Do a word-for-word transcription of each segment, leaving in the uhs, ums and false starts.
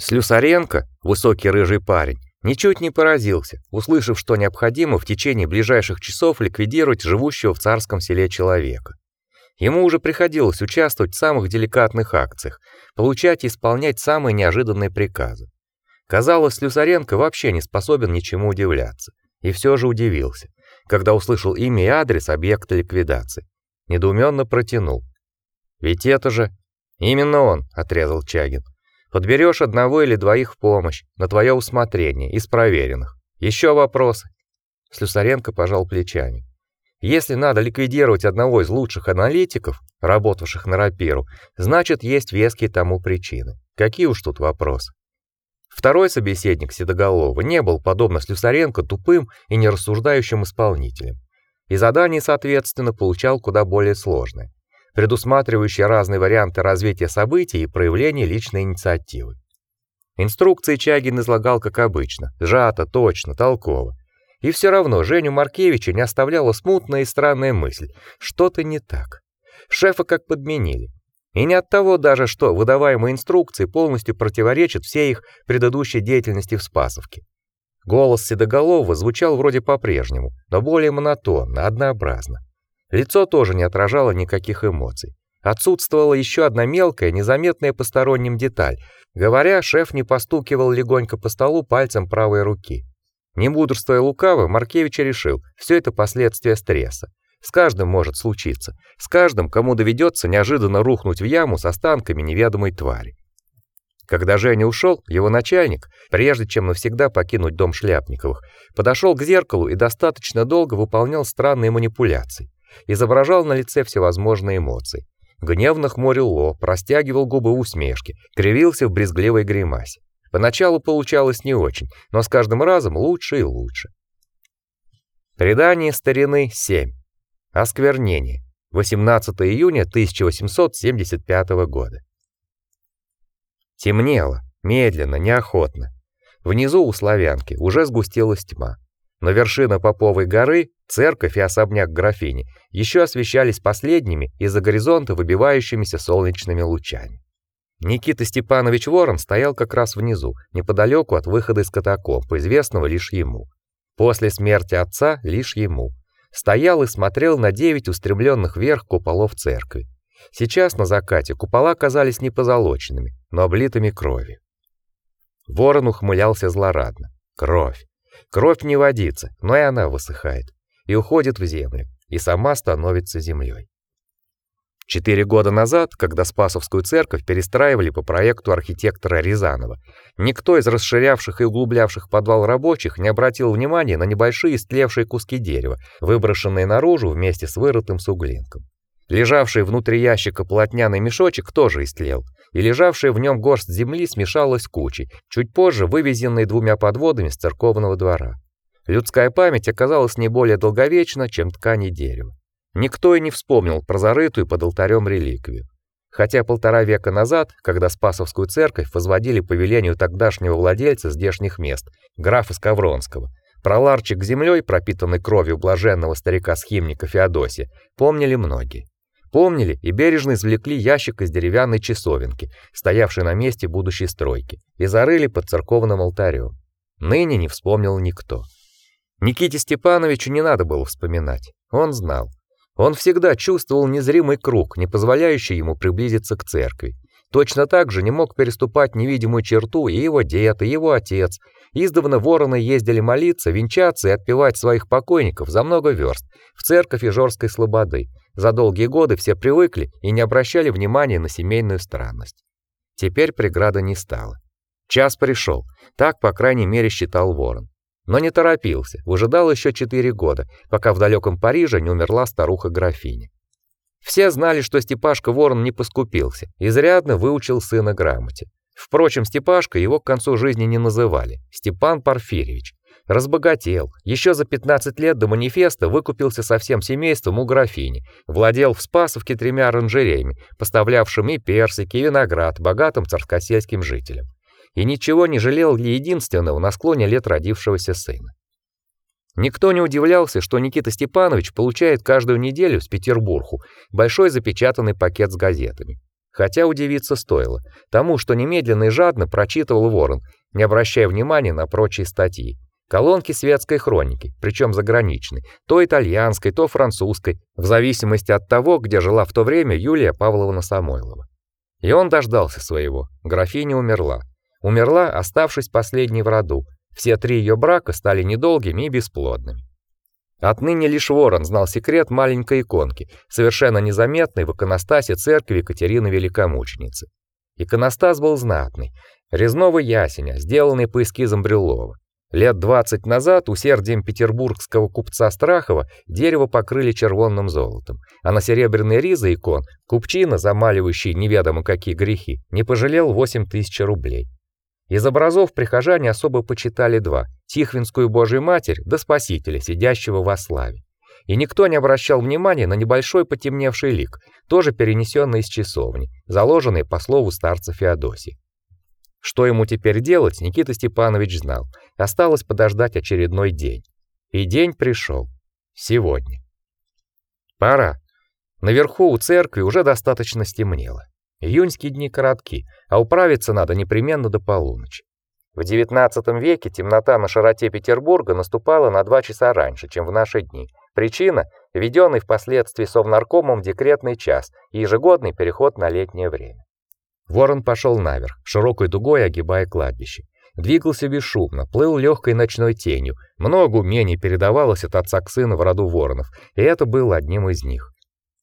Слюсаренко, высокий рыжий парень, ничуть не поразился, услышав, что необходимо в течение ближайших часов ликвидировать живущего в царском селе человека. Ему уже приходилось участвовать в самых деликатных акциях, получать и исполнять самые неожиданные приказы. Казалось, Слюсаренко вообще не способен ничему удивляться, и все же удивился, когда услышал имя и адрес объекта ликвидации. Недоуменно протянул: "Ведь это же именно он", отрезал Чагин. "Подберешь одного или двоих в помощь, на твое усмотрение, из проверенных. Еще вопросы?" Слюсаренко пожал плечами. Если надо ликвидировать одного из лучших аналитиков, работавших на Рапиру, значит, есть веские тому причины. Какие уж тут вопросы. Второй собеседник Седоголового не был, подобно Слюсаренко, тупым и нерассуждающим исполнителем. И задание, соответственно, получал куда более сложное, предусматривающее разные варианты развития событий и проявления личной инициативы. Инструкции Чагин излагал как обычно, сжато, точно, толково. И все равно Женю Маркевича не оставляла смутная и странная мысль: что-то не так. Шефа как подменили. И не от того даже, что выдаваемые инструкции полностью противоречат всей их предыдущей деятельности в Спасовке. Голос Седоголового звучал вроде по-прежнему, но более монотонно, однообразно. Лицо тоже не отражало никаких эмоций. Отсутствовала еще одна мелкая, незаметная посторонним деталь. Говоря, шеф не постукивал легонько по столу пальцем правой руки. Не мудрствуя лукаво, Маркевич решил: все это последствия стресса. С каждым может случиться, с каждым, кому доведется неожиданно рухнуть в яму с останками неведомой твари. Когда Женя ушел, его начальник, прежде чем навсегда покинуть дом Шляпниковых, подошел к зеркалу и достаточно долго выполнял странные манипуляции, изображал на лице всевозможные эмоции. Гневно хмурил лоб, растягивал губы в усмешке, кривился в брезгливой гримасе. Поначалу получалось не очень, но с каждым разом лучше и лучше. Предание старины семь. Осквернение. восемнадцатого июня тысяча восемьсот семьдесят пятого года. Темнело, медленно, неохотно. Внизу у Славянки уже сгустилась тьма. Но вершина Поповой горы, церковь и особняк графини еще освещались последними из-за горизонта выбивающимися солнечными лучами. Никита Степанович Ворон стоял как раз внизу, неподалеку от выхода из катакомб, известного лишь ему. После смерти отца лишь ему. Стоял и смотрел на девять устремленных вверх куполов церкви. Сейчас на закате купола казались не позолоченными, но облитыми кровью. Ворон ухмылялся злорадно. Кровь. Кровь не водится, но и она высыхает и уходит в землю, и сама становится землей. Четыре года назад, когда Спасовскую церковь перестраивали по проекту архитектора Рязанова, никто из расширявших и углублявших подвал рабочих не обратил внимания на небольшие истлевшие куски дерева, выброшенные наружу вместе с вырытым суглинком. Лежавший внутри ящика полотняный мешочек тоже истлел, и лежавшая в нем горсть земли смешалась с кучей, чуть позже вывезенной двумя подводами с церковного двора. Людская память оказалась не более долговечна, чем ткань и дерево. Никто и не вспомнил про зарытую под алтарем реликвию. Хотя полтора века назад, когда Спасовскую церковь возводили по велению тогдашнего владельца здешних мест, графа Скавронского, про ларчик с землей, пропитанный кровью блаженного старика-схимника Феодосия, помнили многие. Помнили и бережно извлекли ящик из деревянной часовенки, стоявшей на месте будущей стройки, и зарыли под церковным алтарем. Ныне не вспомнил никто. Никите Степановичу не надо было вспоминать. Он знал. Он всегда чувствовал незримый круг, не позволяющий ему приблизиться к церкви. Точно так же не мог переступать невидимую черту и его дед, и его отец. Издавна вороны ездили молиться, венчаться и отпевать своих покойников за много верст в церковь Ижорской Слободы. За долгие годы все привыкли и не обращали внимания на семейную странность. Теперь преграда не стала. Час пришел, так, по крайней мере, считал Ворон. Но не торопился, выжидал еще четыре года, пока в далеком Париже не умерла старуха-графиня. Все знали, что Степашка Ворон не поскупился, изрядно выучил сына грамоте. Впрочем, Степашка его к концу жизни не называли, Степан Порфирьевич. Разбогател, еще за пятнадцать лет до манифеста выкупился со всем семейством у графини, владел в Спасовке тремя оранжереями, поставлявшими персики и виноград богатым царскосельским жителям. И ничего не жалел для единственного на склоне лет родившегося сына. Никто не удивлялся, что Никита Степанович получает каждую неделю с Петербургу большой запечатанный пакет с газетами. хотя удивиться стоило тому, что немедленно и жадно прочитывал Ворон, не обращая внимания на прочие статьи. Колонки светской хроники, причем заграничной, то итальянской, то французской, в зависимости от того, где жила в то время Юлия Павловна Самойлова. И он дождался своего. Графиня умерла. Умерла, оставшись последней в роду. Все три ее брака стали недолгими и бесплодными. Отныне лишь Ворон знал секрет маленькой иконки, совершенно незаметной в иконостасе церкви Екатерины Великомученицы. Иконостас был знатный, резного ясеня, сделанный по эскизам Брюллова. Лет двадцать назад усердием петербургского купца Страхова дерево покрыли червонным золотом, а на серебряные ризы икон купчина, замаливающий неведомо какие грехи, не пожалел восемь тысяч рублей. Из образов прихожане особо почитали два: Тихвинскую Божию Матерь да Спасителя, сидящего во славе. И никто не обращал внимания на небольшой потемневший лик, тоже перенесенный из часовни, заложенный по слову старца Феодосия. Что ему теперь делать, Никита Степанович знал. Осталось подождать очередной день. И день пришел. Сегодня. Пора. Наверху у церкви уже достаточно стемнело. Июньские дни коротки, а управиться надо непременно до полуночи. В девятнадцатом веке темнота на широте Петербурга наступала на два часа раньше, чем в наши дни. Причина — введенный впоследствии Совнаркомом декретный час и ежегодный переход на летнее время. Ворон пошел наверх, широкой дугой огибая кладбище. Двигался бесшумно, плыл легкой ночной тенью. Много умений передавалось от отца к сыну в роду Воронов, и это было одним из них.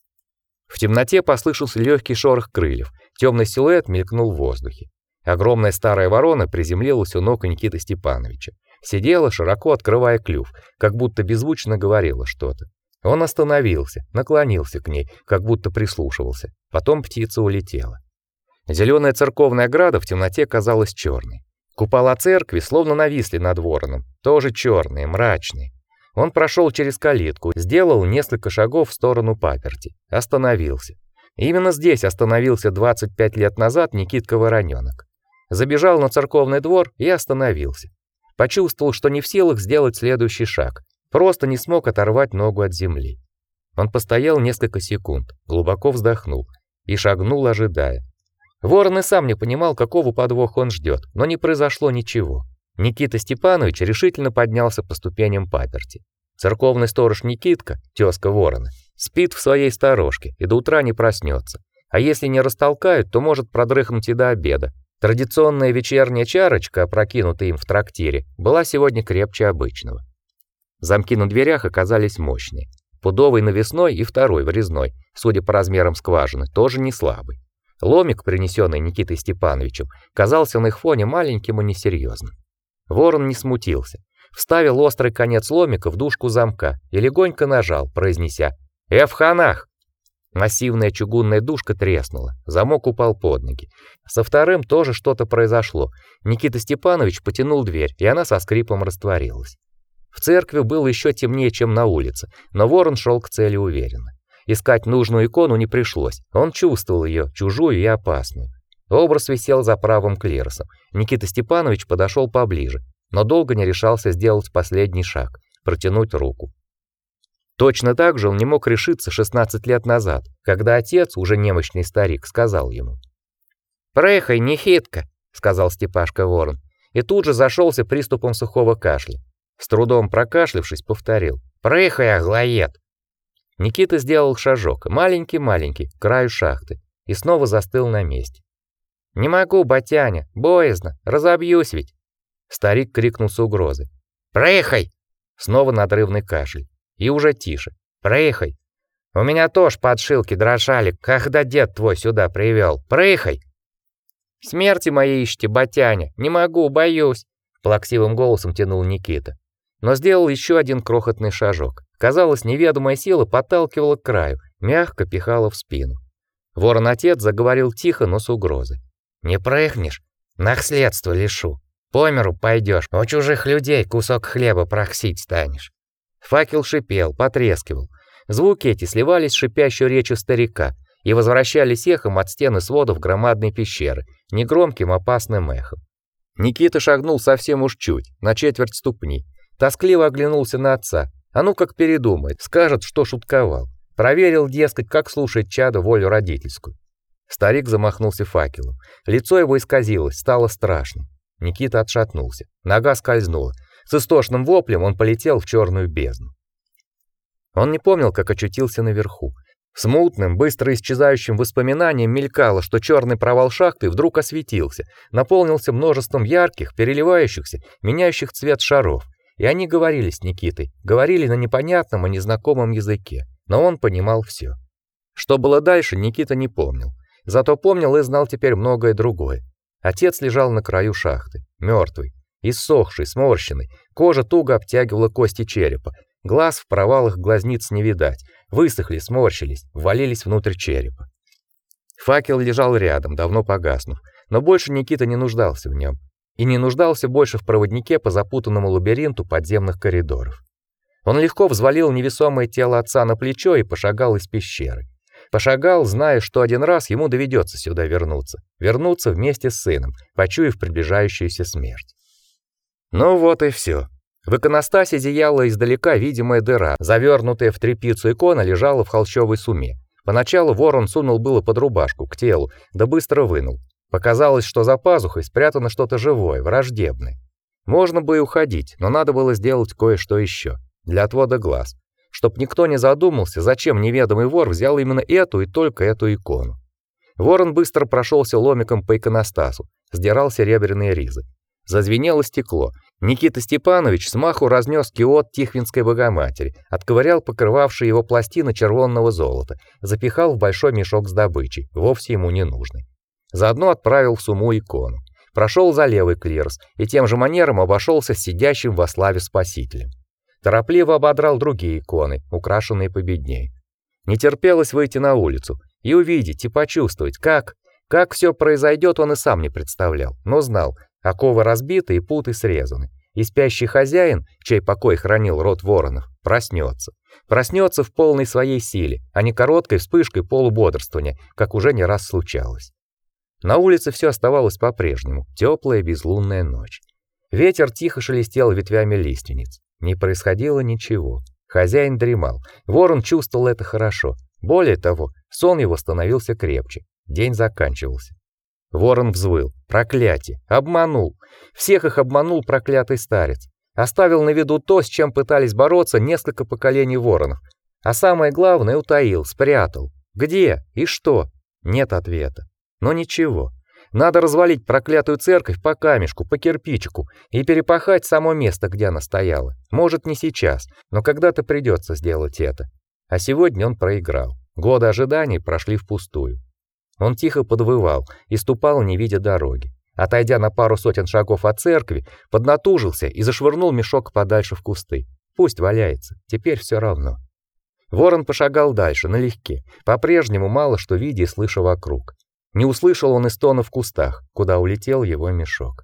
В темноте послышался легкий шорох крыльев, темный силуэт мелькнул в воздухе. Огромная старая ворона приземлилась у ног Никиты Степановича. Сидела, широко открывая клюв, как будто беззвучно говорила что-то. Он остановился, наклонился к ней, как будто прислушивался. Потом птица улетела. Зеленая церковная ограда в темноте казалась черной. Купола церкви словно нависли над вороном, тоже черные, мрачные. Он прошел через калитку, сделал несколько шагов в сторону паперти, остановился. Именно здесь остановился двадцать пять лет назад Никитка Вороненок. Забежал на церковный двор и остановился. Почувствовал, что не в силах сделать следующий шаг, просто не смог оторвать ногу от земли. Он постоял несколько секунд, глубоко вздохнул и шагнул, ожидая. Ворон и сам не понимал, какого подвоха он ждет, но не произошло ничего. Никита Степанович решительно поднялся по ступеням паперти. Церковный сторож Никитка, тёзка Ворона, спит в своей сторожке и до утра не проснется. А если не растолкают, то может продрыхнуть и до обеда. Традиционная вечерняя чарочка, опрокинутая им в трактире, была сегодня крепче обычного. Замки на дверях оказались мощные. Пудовый навесной и второй врезной, судя по размерам скважины, тоже не слабый. Ломик, принесенный Никитой Степановичем, казался на их фоне маленьким и несерьезным. Ворон не смутился. Вставил острый конец ломика в дужку замка и легонько нажал, произнеся: «Эвханах!». Массивная чугунная дужка треснула, замок упал под ноги. Со вторым тоже что-то произошло. Никита Степанович потянул дверь, и она со скрипом растворилась. В церкви было еще темнее, чем на улице, но Ворон шел к цели уверенно. Искать нужную икону не пришлось. Он чувствовал ее, чужую и опасную. Образ висел за правым клиросом. Никита Степанович подошел поближе, но долго не решался сделать последний шаг, протянуть руку. Точно так же он не мог решиться шестнадцать лет назад, когда отец, уже немощный старик, сказал ему: «Прыхай, Никитка», — сказал Степашка Ворон, и тут же зашелся приступом сухого кашля. С трудом прокашлявшись, повторил: «Прыхай, аглоед». Никита сделал шажок, маленький-маленький, к краю шахты, и снова застыл на месте. «Не могу, батяня, боязно, разобьюсь ведь!» Старик крикнул с угрозой: «Прыхай!» Снова надрывный кашель, и уже тише: «Прыхай! У меня тоже подшилки дрожали, когда дед твой сюда привел. Прыхай!» «Смерти моей ищите, батяня, не могу, боюсь!» Плаксивым голосом тянул Никита, но сделал еще один крохотный шажок. Казалось, неведомая сила подталкивала к краю, мягко пихала в спину. Ворон-отец заговорил тихо, но с угрозой: «Не прыгнешь, наследство лишу. По миру пойдешь, у чужих людей кусок хлеба просить станешь». Факел шипел, потрескивал. Звуки эти сливались с шипящей речью старика и возвращались эхом от стен и сводов громадной пещеры, негромким опасным эхом. Никита шагнул совсем уж чуть, на четверть ступни. Тоскливо оглянулся на отца. А ну как передумает, скажет, что шутковал. Проверил, дескать, как слушать чадо волю родительскую. Старик замахнулся факелом. Лицо его исказилось, стало страшным. Никита отшатнулся. Нога скользнула. С истошным воплем он полетел в черную бездну. Он не помнил, как очутился наверху. Смутным, быстро исчезающим воспоминанием мелькало, что черный провал шахты вдруг осветился, наполнился множеством ярких, переливающихся, меняющих цвет шаров. И они говорили с Никитой, говорили на непонятном и незнакомом языке, но он понимал все. Что было дальше, Никита не помнил. Зато помнил и знал теперь многое другое. Отец лежал на краю шахты, мертвый, иссохший, сморщенный, кожа туго обтягивала кости черепа, глаз в провалах глазниц не видать, высохли, сморщились, ввалились внутрь черепа. Факел лежал рядом, давно погаснув, но больше Никита не нуждался в нем. И не нуждался больше в проводнике по запутанному лабиринту подземных коридоров. Он легко взвалил невесомое тело отца на плечо и пошагал из пещеры. Пошагал, зная, что один раз ему доведется сюда вернуться, вернуться вместе с сыном, почуяв приближающуюся смерть. Ну вот и все. В иконостасе зияла издалека видимая дыра, завернутая в тряпицу икона лежала в холщовой суме. Поначалу ворон сунул было под рубашку к телу, да быстро вынул. Показалось, что за пазухой спрятано что-то живое, враждебное. Можно бы и уходить, но надо было сделать кое-что еще, для отвода глаз, чтоб никто не задумался, зачем неведомый вор взял именно эту и только эту икону. Ворон быстро прошелся ломиком по иконостасу, сдирал серебряные ризы. Зазвенело стекло. Никита Степанович смаху разнес киот Тихвинской Богоматери, отковырял покрывавшие его пластины червонного золота, запихал в большой мешок с добычей, вовсе ему не нужный. Заодно отправил в сумму икону. Прошел за левый клирос и тем же манером обошелся с сидящим во славе Спасителем. Торопливо ободрал другие иконы, украшенные победней. Не терпелось выйти на улицу и увидеть, и почувствовать, как, как все произойдет, он и сам не представлял, но знал, оковы разбиты и путы срезаны, и спящий хозяин, чей покой хранил род воронов, проснется. Проснется в полной своей силе, а не короткой вспышкой полубодрствования, как уже не раз случалось. На улице все оставалось по-прежнему, теплая безлунная ночь. Ветер тихо шелестел ветвями лиственниц. Не происходило ничего. Хозяин дремал. Ворон чувствовал это хорошо. Более того, сон его становился крепче. День заканчивался. Ворон взвыл. Проклятие! Обманул! Всех их обманул проклятый старец. Оставил на виду то, с чем пытались бороться несколько поколений воронов. А самое главное, утаил, спрятал. Где и что? Нет ответа. Но ничего. Надо развалить проклятую церковь по камешку, по кирпичику и перепахать само место, где она стояла. Может, не сейчас, но когда-то придется сделать это. А сегодня он проиграл. Годы ожиданий прошли впустую. Он тихо подвывал и ступал, не видя дороги. Отойдя на пару сотен шагов от церкви, поднатужился и зашвырнул мешок подальше в кусты. Пусть валяется, теперь все равно. Ворон пошагал дальше, налегке, по-прежнему мало что видя и слыша вокруг. Не услышал он и стона в кустах, куда улетел его мешок.